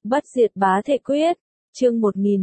Bất diệt bá thể quyết, chương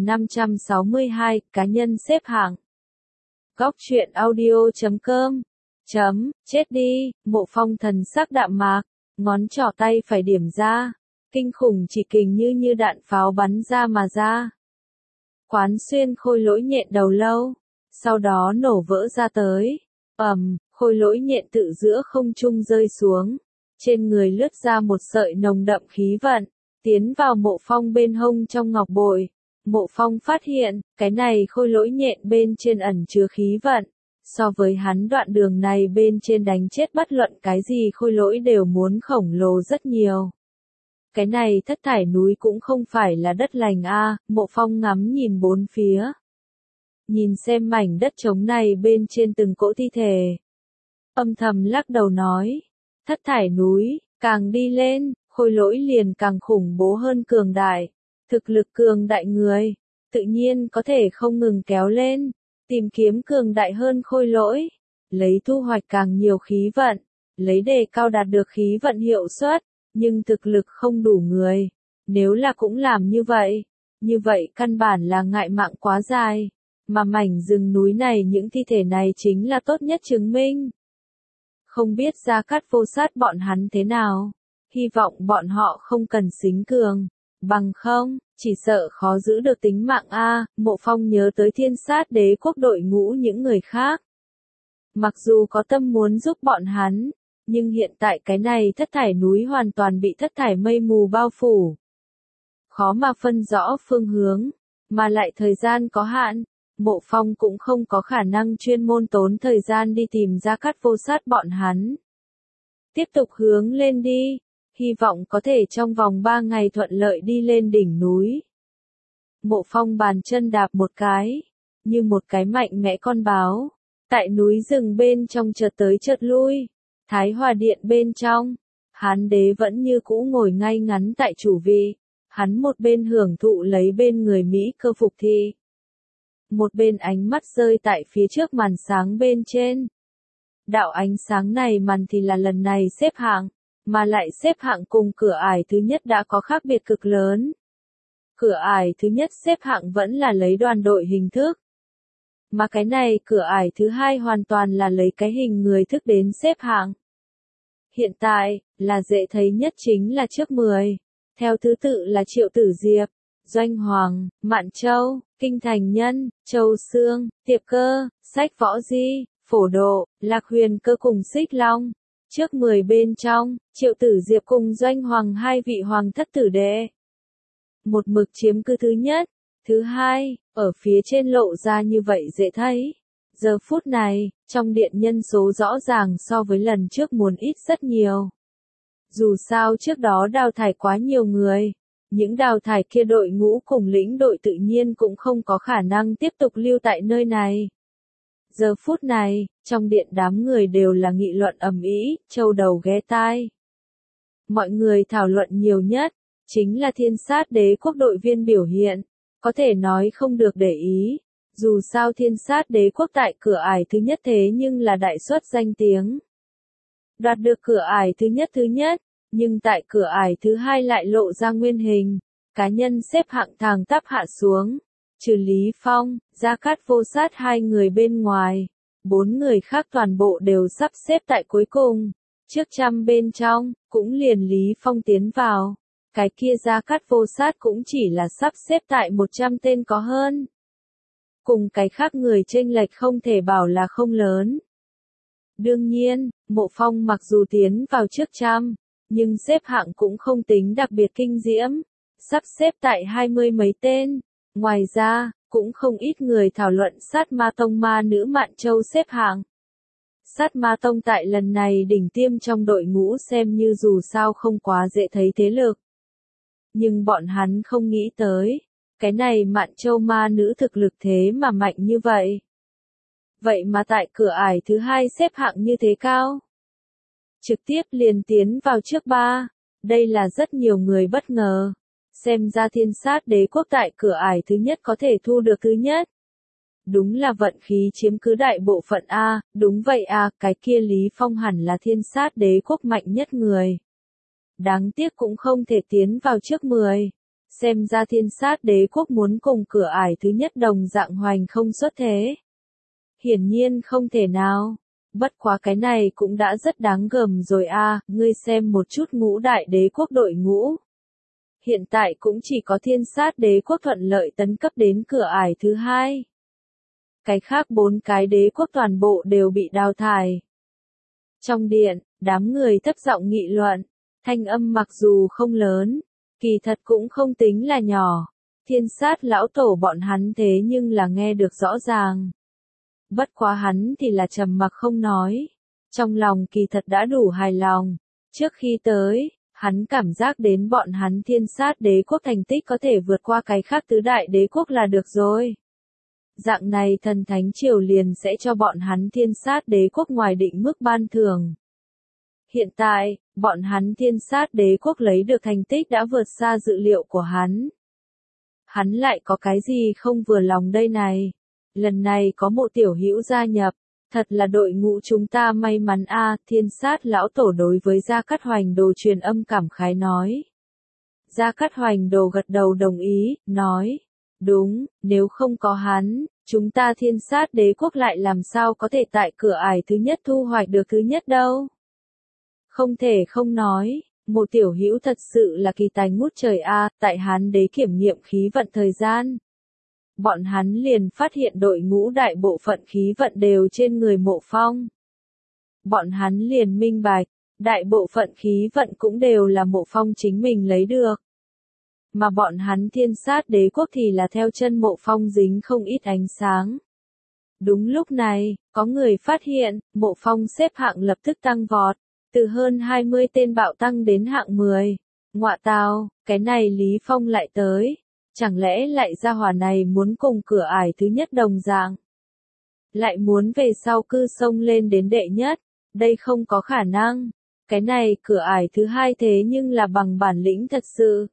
1562, cá nhân xếp hạng. Góc truyện audio.com chết đi, Mộ Phong thần sắc đạm mạc, ngón trỏ tay phải điểm ra, kinh khủng chỉ kình như đạn pháo bắn ra mà ra. Quán xuyên khôi lỗi nhện đầu lâu, sau đó nổ vỡ ra tới, khôi lỗi nhện tự giữa không trung rơi xuống, trên người lướt ra một sợi nồng đậm khí vận, tiến vào Mộ Phong bên hông trong ngọc bội. Mộ Phong phát hiện, cái này khôi lỗi nhện bên trên ẩn chứa khí vận, so với hắn đoạn đường này bên trên đánh chết bất luận cái gì khôi lỗi đều muốn khổng lồ rất nhiều. Cái này thất thải núi cũng không phải là đất lành a, Mộ Phong ngắm nhìn bốn phía. Nhìn xem mảnh đất trống này bên trên từng cỗ thi thể. Âm thầm lắc đầu nói, thất thải núi, càng đi lên, khôi lỗi liền càng khủng bố hơn cường đại. Thực lực cường đại người, tự nhiên có thể không ngừng kéo lên, tìm kiếm cường đại hơn khôi lỗi, lấy thu hoạch càng nhiều khí vận, lấy đề cao đạt được khí vận hiệu suất, nhưng thực lực không đủ người. Nếu là cũng làm như vậy căn bản là ngại mạng quá dài, mà mảnh rừng núi này những thi thể này chính là tốt nhất chứng minh. Không biết Gia Cát Vô Sát bọn hắn thế nào, hy vọng bọn họ không cần xính cường. Bằng không, chỉ sợ khó giữ được tính mạng a. Mộ Phong nhớ tới Thiên Sát Đế quốc đội ngũ những người khác. Mặc dù có tâm muốn giúp bọn hắn, nhưng hiện tại cái này thất thải núi hoàn toàn bị thất thải mây mù bao phủ. Khó mà phân rõ phương hướng, mà lại thời gian có hạn, Mộ Phong cũng không có khả năng chuyên môn tốn thời gian đi tìm Gia Cát Vô Sát bọn hắn. Tiếp tục hướng lên đi. Hy vọng có thể trong vòng 3 ngày thuận lợi đi lên đỉnh núi. Mộ Phong bàn chân đạp một cái, như một cái mạnh mẽ con báo. Tại núi rừng bên trong chợt tới chợt lui. Thái Hòa Điện bên trong, Hán Đế vẫn như cũ ngồi ngay ngắn tại chủ vị. Hắn một bên hưởng thụ lấy bên người Mỹ cơ phục thi. Một bên ánh mắt rơi tại phía trước màn sáng bên trên. Đạo ánh sáng này màn thì là lần này xếp hạng. Mà lại xếp hạng cùng cửa ải thứ nhất đã có khác biệt cực lớn. Cửa ải thứ nhất xếp hạng vẫn là lấy đoàn đội hình thức. Mà cái này cửa ải thứ hai hoàn toàn là lấy cái hình người thức đến xếp hạng. Hiện tại, là dễ thấy nhất chính là trước 10. Theo thứ tự là Triệu Tử Diệp, Doanh Hoàng, Mạn Châu, Kinh Thành Nhân, Châu Sương, Tiệp Cơ, Sách Võ Di, Phổ Độ, Lạc Huyền Cơ cùng Xích Long. Trước 10 bên trong, Triệu Tử Diệp cùng Doanh Hoàng hai vị hoàng thất tử đệ. Một mực chiếm cứ thứ nhất, thứ hai, ở phía trên lộ ra như vậy dễ thấy. Giờ phút này, trong điện nhân số rõ ràng so với lần trước muốn ít rất nhiều. Dù sao trước đó đào thải quá nhiều người, những đào thải kia đội ngũ cùng lĩnh đội tự nhiên cũng không có khả năng tiếp tục lưu tại nơi này. Giờ phút này, trong điện đám người đều là nghị luận ầm ĩ, châu đầu ghé tai. Mọi người thảo luận nhiều nhất, chính là Thiên Sát Đế quốc đội viên biểu hiện, có thể nói không được để ý. Dù sao Thiên Sát Đế quốc tại cửa ải thứ nhất thế nhưng là đại xuất danh tiếng. Đoạt được cửa ải thứ nhất, nhưng tại cửa ải thứ hai lại lộ ra nguyên hình, cá nhân xếp hạng thẳng tắp hạ xuống. Trừ Lý Phong, Gia Cát Vô Sát hai người bên ngoài, 4 người khác toàn bộ đều sắp xếp tại cuối cùng. Trước 100 bên trong, cũng liền Lý Phong tiến vào. Cái kia Gia Cát Vô Sát cũng chỉ là sắp xếp tại 100 tên có hơn. Cùng cái khác người chênh lệch không thể bảo là không lớn. Đương nhiên, Mộ Phong mặc dù tiến vào trước 100, nhưng xếp hạng cũng không tính đặc biệt kinh diễm. Sắp xếp tại 20 mấy tên. Ngoài ra, cũng không ít người thảo luận Sát Ma Tông ma nữ Mạn Châu xếp hạng. Sát Ma Tông tại lần này đỉnh tiêm trong đội ngũ xem như dù sao không quá dễ thấy thế lực. Nhưng bọn hắn không nghĩ tới, cái này Mạn Châu ma nữ thực lực thế mà mạnh như vậy. Vậy mà tại cửa ải thứ hai xếp hạng như thế cao. Trực tiếp liền tiến vào trước 3, đây là rất nhiều người bất ngờ. Xem ra Thiên Sát Đế quốc tại cửa ải thứ nhất có thể thu được thứ nhất. Đúng là vận khí chiếm cứ đại bộ phận a, đúng vậy a, cái kia Lý Phong hẳn là Thiên Sát Đế quốc mạnh nhất người. Đáng tiếc cũng không thể tiến vào trước 10. Xem ra Thiên Sát Đế quốc muốn cùng cửa ải thứ nhất đồng dạng hoành không xuất thế. Hiển nhiên không thể nào. Bất quá cái này cũng đã rất đáng gờm rồi a, ngươi xem một chút ngũ đại đế quốc đội ngũ. Hiện tại cũng chỉ có Thiên Sát Đế quốc thuận lợi tấn cấp đến cửa ải thứ hai. Cái khác 4 cái đế quốc toàn bộ đều bị đào thải. Trong điện, đám người thấp giọng nghị luận, thanh âm mặc dù không lớn, kỳ thật cũng không tính là nhỏ. Thiên Sát lão tổ bọn hắn thế nhưng là nghe được rõ ràng. Bất quá hắn thì là trầm mặc không nói. Trong lòng kỳ thật đã đủ hài lòng. Trước khi tới, hắn cảm giác đến bọn hắn Thiên Sát Đế quốc thành tích có thể vượt qua cái khác tứ đại đế quốc là được rồi. Dạng này thần thánh triều liền sẽ cho bọn hắn Thiên Sát Đế quốc ngoài định mức ban thưởng. Hiện tại, bọn hắn Thiên Sát Đế quốc lấy được thành tích đã vượt xa dự liệu của hắn. Hắn lại có cái gì không vừa lòng đây này? Lần này có một tiểu hữu gia nhập, thật là đội ngũ chúng ta may mắn a. Thiên Sát lão tổ đối với Gia Cát Hoành Đồ truyền âm cảm khái nói. Gia Cát Hoành Đồ gật đầu đồng ý, nói, đúng, nếu không có hắn, chúng ta Thiên Sát Đế quốc lại làm sao có thể tại cửa ải thứ nhất thu hoạch được thứ nhất đâu. Không thể không nói, một tiểu hữu thật sự là kỳ tài ngút trời a. Tại Hán Đế kiểm nghiệm khí vận thời gian. Bọn hắn liền phát hiện đội ngũ đại bộ phận khí vận đều trên người Mộ Phong. Bọn hắn liền minh bạch, đại bộ phận khí vận cũng đều là Mộ Phong chính mình lấy được. Mà bọn hắn Thiên Sát Đế quốc thì là theo chân Mộ Phong dính không ít ánh sáng. Đúng lúc này, có người phát hiện, Mộ Phong xếp hạng lập tức tăng vọt, từ hơn 20 tên bạo tăng đến hạng 10. Ngọa tào, cái này Lý Phong lại tới. Chẳng lẽ lại gia hỏa này muốn cùng cửa ải thứ nhất đồng dạng? Lại muốn về sau cư xông lên đến đệ nhất? Đây không có khả năng. Cái này cửa ải thứ hai thế nhưng là bằng bản lĩnh thật sự.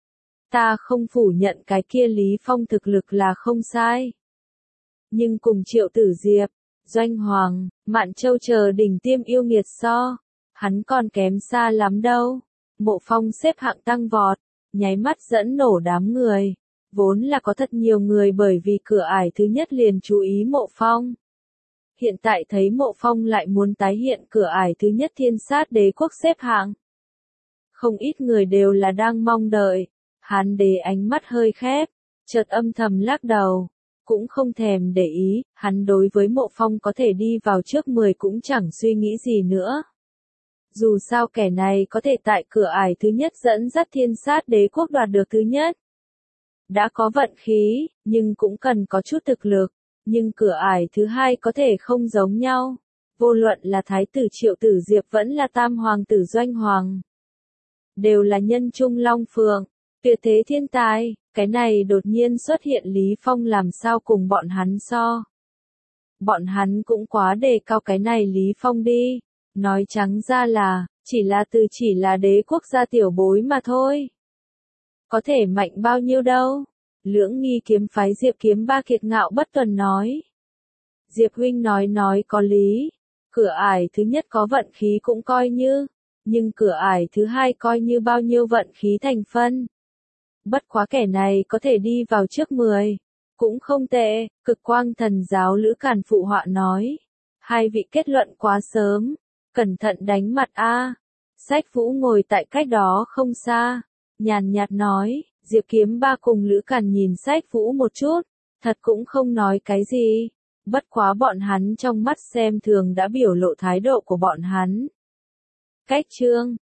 Ta không phủ nhận cái kia Lý Phong thực lực là không sai. Nhưng cùng Triệu Tử Diệp, Doanh Hoàng, Mạn Châu chờ đỉnh tiêm yêu nghiệt so, hắn còn kém xa lắm đâu. Mộ Phong xếp hạng tăng vọt, nháy mắt dẫn nổ đám người. Vốn là có thật nhiều người bởi vì cửa ải thứ nhất liền chú ý Mộ Phong. Hiện tại thấy Mộ Phong lại muốn tái hiện cửa ải thứ nhất Thiên Sát Đế quốc xếp hạng. Không ít người đều là đang mong đợi. Hán Đế ánh mắt hơi khép, chợt âm thầm lắc đầu. Cũng không thèm để ý, hắn đối với Mộ Phong có thể đi vào trước 10 cũng chẳng suy nghĩ gì nữa. Dù sao kẻ này có thể tại cửa ải thứ nhất dẫn dắt Thiên Sát Đế quốc đoạt được thứ nhất. Đã có vận khí, nhưng cũng cần có chút thực lực. Nhưng cửa ải thứ hai có thể không giống nhau. Vô luận là Thái tử Triệu Tử Diệp vẫn là Tam Hoàng tử Doanh Hoàng. Đều là nhân trung long phượng, tuyệt thế thiên tài. Cái này đột nhiên xuất hiện Lý Phong làm sao cùng bọn hắn so. Bọn hắn cũng quá đề cao cái này Lý Phong đi. Nói trắng ra là, chỉ là đế quốc gia tiểu bối mà thôi. Có thể mạnh bao nhiêu đâu. Lưỡng nghi kiếm phái Diệp Kiếm Ba kiệt ngạo bất tuần nói. Diệp huynh nói có lý. Cửa ải thứ nhất có vận khí cũng coi như. Nhưng cửa ải thứ hai coi như bao nhiêu vận khí thành phân. Bất quá kẻ này có thể đi vào trước 10. Cũng không tệ, Cực Quang Thần giáo Lữ Càn phụ họa nói. Hai vị kết luận quá sớm. Cẩn thận đánh mặt a. Sách Vũ ngồi tại cách đó không xa. Nhàn nhạt nói, Diệp Kiếm Ba cùng Lữ Càn nhìn Sách Vũ một chút. Thật cũng không nói cái gì. Bất quá bọn hắn trong mắt xem thường đã biểu lộ thái độ của bọn hắn. Cách chương